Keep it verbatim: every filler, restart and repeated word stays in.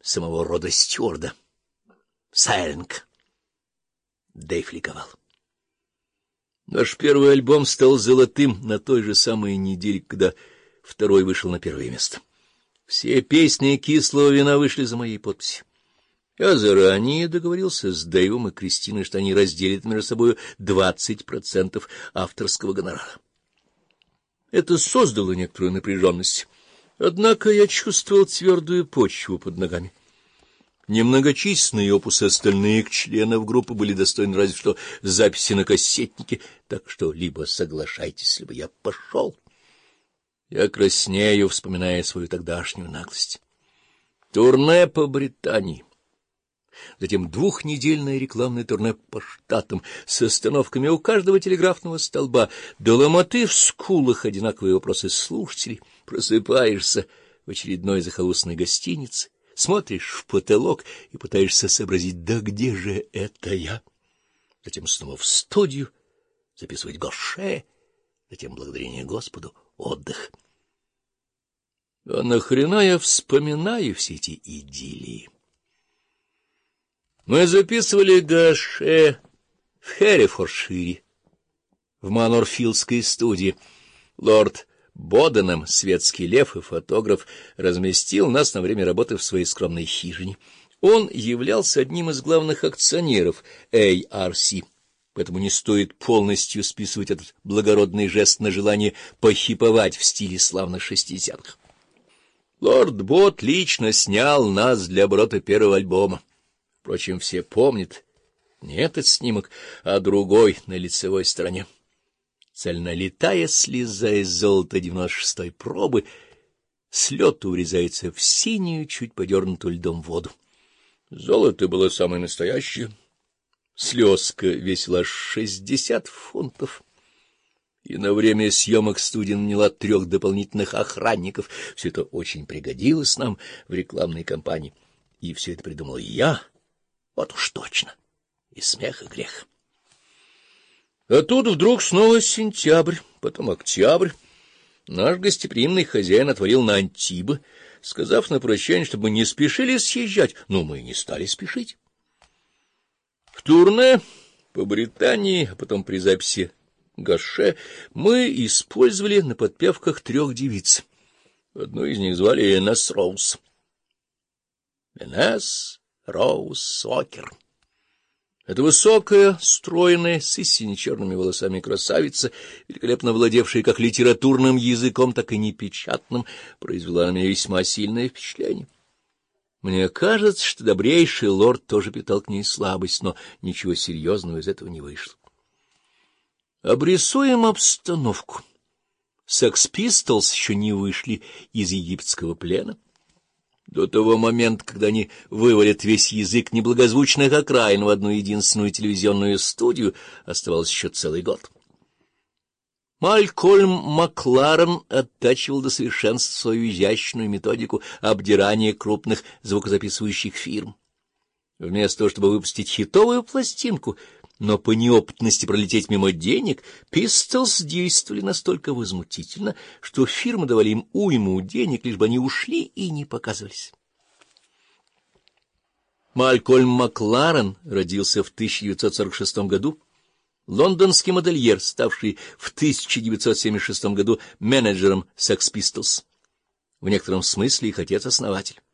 самого рода стюарда. Сайринг. Дэйв ликовал. Наш первый альбом стал золотым на той же самой неделе, когда второй вышел на первое место. Все песни «Кислого вина» вышли за моей подписью. Я заранее договорился с Дэйвом и Кристиной, что они разделят между собой двадцать процентов авторского гонорара. Это создало некоторую напряженность. Однако я чувствовал твердую почву под ногами. Немногочисленные опусы остальных членов группы были достойны разве что записи на кассетнике, так что либо соглашайтесь, либо я пошел. Я краснею, вспоминая свою тогдашнюю наглость. Турне по Британии. Затем двухнедельное рекламное турне по штатам с остановками у каждого телеграфного столба, до ломоты в скулах одинаковые вопросы слушателей. Просыпаешься в очередной захолустной гостинице, смотришь в потолок и пытаешься сообразить, да где же это я? Затем снова в студию, записывать Гоше, затем, благодарение Господу, отдых. А нахрена я вспоминаю все эти идиллии? Мы записывали Гоше в Херефордшире, в Манорфилдской студии. Лорд Боденхэм, светский лев и фотограф, разместил нас на время работы в своей скромной хижине. Он являлся одним из главных акционеров эй ар си, поэтому не стоит полностью списывать этот благородный жест на желание похиповать в стиле славных шестидесятых. Лорд Бот лично снял нас для оборота первого альбома. Впрочем, все помнят не этот снимок, а другой на лицевой стороне. Цельнолитая слеза из золота девяносто шестой пробы с лету урезается в синюю, чуть подернутую льдом воду. Золото было самое настоящее. Слезка весила аж шестьдесят фунтов. И на время съемок студия наняла трех дополнительных охранников. Все это очень пригодилось нам в рекламной кампании. И все это придумал я, вот уж точно, и смех, и грех. А тут вдруг снова сентябрь, потом октябрь. Наш гостеприимный хозяин отворил на Антибы, сказав на прощание, чтобы мы не спешили съезжать. Но мы и не стали спешить. В турне по Британии, а потом при записи Гоше, мы использовали на подпевках трех девиц. Одну из них звали Инесс Роуз. Инесс Роуз Уокер. Это высокая, стройная, с истинно черными волосами красавица, великолепно владевшая как литературным языком, так и непечатным, произвела на меня весьма сильное впечатление. Мне кажется, что добрейший лорд тоже питал к ней слабость, но ничего серьезного из этого не вышло. Обрисуем обстановку. Sex Pistols еще не вышли из египетского плена. До того момента, когда они вывалят весь язык неблагозвучных окраин в одну единственную телевизионную студию, оставался еще целый год. Малькольм Макларен оттачивал до совершенства свою изящную методику обдирания крупных звукозаписывающих фирм. Вместо того, чтобы выпустить хитовую пластинку, но по неопытности пролететь мимо денег, Pistols действовали настолько возмутительно, что фирмы давали им уйму денег, лишь бы они ушли и не показывались. Малькольм Макларен родился в тысяча девятьсот сорок шестом году, лондонский модельер, ставший в тысяча девятьсот семьдесят шестом году менеджером Sex Pistols, в некотором смысле их отец-основатель.